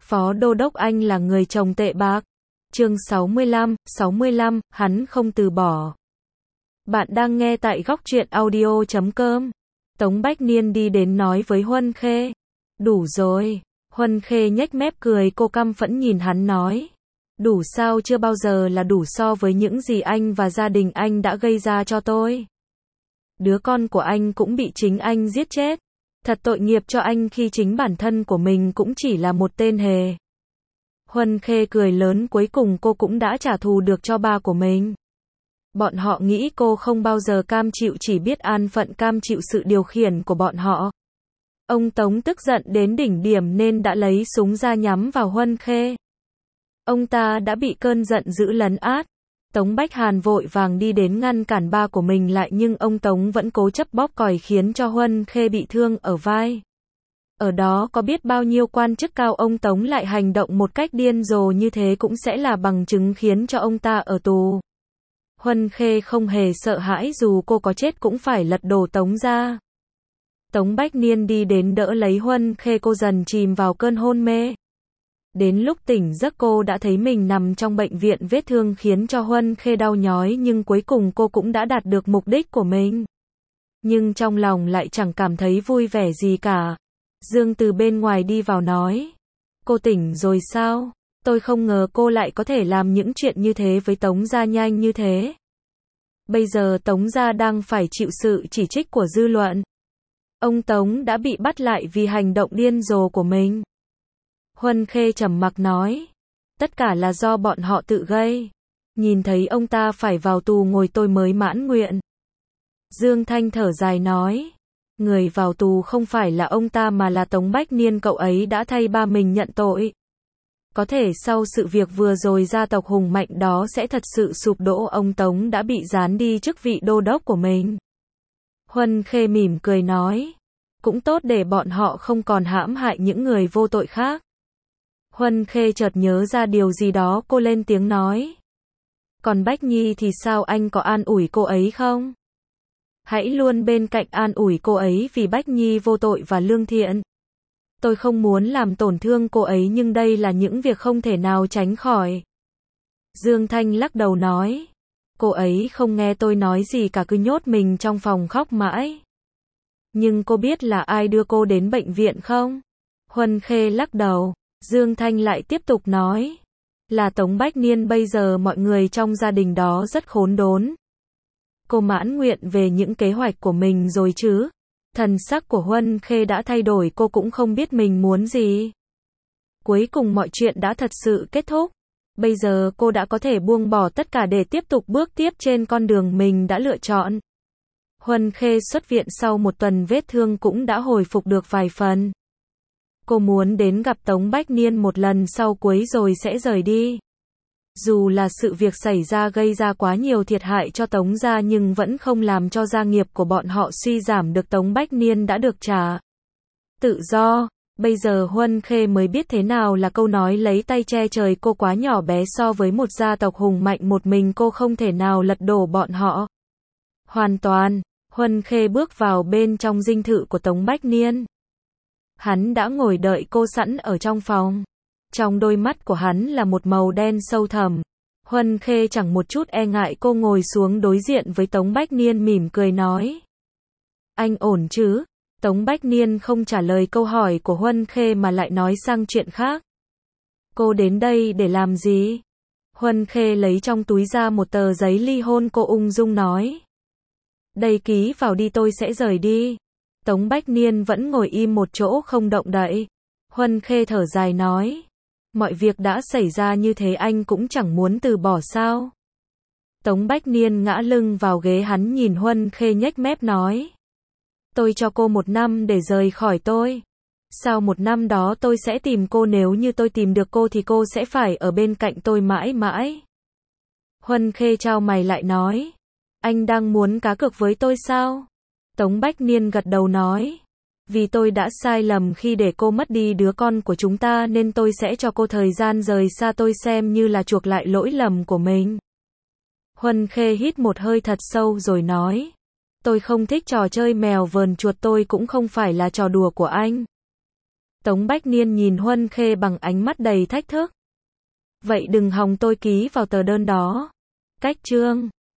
Phó Đô đốc anh là người chồng tệ bạc. Chương 65, hắn không từ bỏ. Bạn đang nghe tại góc truyện audio.com. Tống Bách Niên đi đến nói với Huân Khê. Đủ rồi. Huân Khê nhếch mép cười, cô căm phẫn nhìn hắn nói. Đủ sao, chưa bao giờ là đủ so với những gì anh và gia đình anh đã gây ra cho tôi. Đứa con của anh cũng bị chính anh giết chết. Thật tội nghiệp cho anh khi chính bản thân của mình cũng chỉ là một tên hề. Huân Khê cười lớn, cuối cùng cô cũng đã trả thù được cho ba của mình. Bọn họ nghĩ cô không bao giờ cam chịu, chỉ biết an phận cam chịu sự điều khiển của bọn họ. Ông Tống tức giận đến đỉnh điểm nên đã lấy súng ra nhắm vào Huân Khê. Ông ta đã bị cơn giận dữ lấn át. Tống Bách Hàn vội vàng đi đến ngăn cản ba của mình lại, nhưng ông Tống vẫn cố chấp bóp còi khiến cho Huân Khê bị thương ở vai. Ở đó có biết bao nhiêu quan chức cao, ông Tống lại hành động một cách điên rồ như thế cũng sẽ là bằng chứng khiến cho ông ta ở tù. Huân Khê không hề sợ hãi, dù cô có chết cũng phải lật đổ Tống gia. Tống Bách Niên đi đến đỡ lấy Huân Khê, cô dần chìm vào cơn hôn mê. Đến lúc tỉnh giấc cô đã thấy mình nằm trong bệnh viện, vết thương khiến cho Huân Khê đau nhói, nhưng cuối cùng cô cũng đã đạt được mục đích của mình. Nhưng trong lòng lại chẳng cảm thấy vui vẻ gì cả. Dương từ bên ngoài đi vào nói. Cô tỉnh rồi sao? Tôi không ngờ cô lại có thể làm những chuyện như thế với Tống gia nhanh như thế. Bây giờ Tống gia đang phải chịu sự chỉ trích của dư luận. Ông Tống đã bị bắt lại vì hành động điên rồ của mình. Huân Khê trầm mặc nói. Tất cả là do bọn họ tự gây. Nhìn thấy ông ta phải vào tù ngồi tôi mới mãn nguyện. Dương Thanh thở dài nói. Người vào tù không phải là ông ta mà là Tống Bách Niên, cậu ấy đã thay ba mình nhận tội. Có thể sau sự việc vừa rồi gia tộc hùng mạnh đó sẽ thật sự sụp đổ, ông Tống đã bị giáng đi chức vị đô đốc của mình. Huân Khê mỉm cười nói. Cũng tốt để bọn họ không còn hãm hại những người vô tội khác. Huân Khê chợt nhớ ra điều gì đó, cô lên tiếng nói. Còn Bách Nhi thì sao, anh có an ủi cô ấy không? Hãy luôn bên cạnh an ủi cô ấy, vì Bách Nhi vô tội và lương thiện. Tôi không muốn làm tổn thương cô ấy, nhưng đây là những việc không thể nào tránh khỏi. Dương Thanh lắc đầu nói. Cô ấy không nghe tôi nói gì cả, cứ nhốt mình trong phòng khóc mãi. Nhưng cô biết là ai đưa cô đến bệnh viện không? Huân Khê lắc đầu. Dương Thanh lại tiếp tục nói. Là Tống Bách Niên, bây giờ mọi người trong gia đình đó rất khốn đốn. Cô mãn nguyện về những kế hoạch của mình rồi chứ? Thần sắc của Huân Khê đã thay đổi, cô cũng không biết mình muốn gì. Cuối cùng mọi chuyện đã thật sự kết thúc. Bây giờ cô đã có thể buông bỏ tất cả để tiếp tục bước tiếp trên con đường mình đã lựa chọn. Huân Khê xuất viện sau một tuần, vết thương cũng đã hồi phục được vài phần. Cô muốn đến gặp Tống Bách Niên một lần sau cuối rồi sẽ rời đi. Dù là sự việc xảy ra gây ra quá nhiều thiệt hại cho Tống gia, nhưng vẫn không làm cho gia nghiệp của bọn họ suy giảm được. Tống Bách Niên đã được trả tự do. Bây giờ Huân Khê mới biết thế nào là câu nói lấy tay che trời. Cô quá nhỏ bé so với một gia tộc hùng mạnh, một mình cô không thể nào lật đổ bọn họ hoàn toàn. Huân Khê bước vào bên trong dinh thự của Tống Bách Niên. Hắn đã ngồi đợi cô sẵn ở trong phòng. Trong đôi mắt của hắn là một màu đen sâu thẳm. Huân Khê chẳng một chút e ngại, cô ngồi xuống đối diện với Tống Bách Niên, mỉm cười nói. Anh ổn chứ? Tống Bách Niên không trả lời câu hỏi của Huân Khê mà lại nói sang chuyện khác. Cô đến đây để làm gì? Huân Khê lấy trong túi ra một tờ giấy ly hôn, cô ung dung nói. Đây ký vào đi, tôi sẽ rời đi. Tống Bách Niên vẫn ngồi im một chỗ không động đậy. Huân Khê thở dài nói. Mọi việc đã xảy ra như thế, anh cũng chẳng muốn từ bỏ sao? Tống Bách Niên ngã lưng vào ghế, hắn nhìn Huân Khê nhếch mép nói. Tôi cho cô 1 năm để rời khỏi tôi. Sau 1 năm đó tôi sẽ tìm cô, nếu như tôi tìm được cô thì cô sẽ phải ở bên cạnh tôi mãi mãi. Huân Khê chau mày lại nói. Anh đang muốn cá cược với tôi sao? Tống Bách Niên gật đầu nói. Vì tôi đã sai lầm khi để cô mất đi đứa con của chúng ta, nên tôi sẽ cho cô thời gian rời xa tôi, xem như là chuộc lại lỗi lầm của mình. Huân Khê hít một hơi thật sâu rồi nói. Tôi không thích trò chơi mèo vờn chuột, tôi cũng không phải là trò đùa của anh. Tống Bách Niên nhìn Huân Khê bằng ánh mắt đầy thách thức. Vậy đừng hòng tôi ký vào tờ đơn đó. Cách chương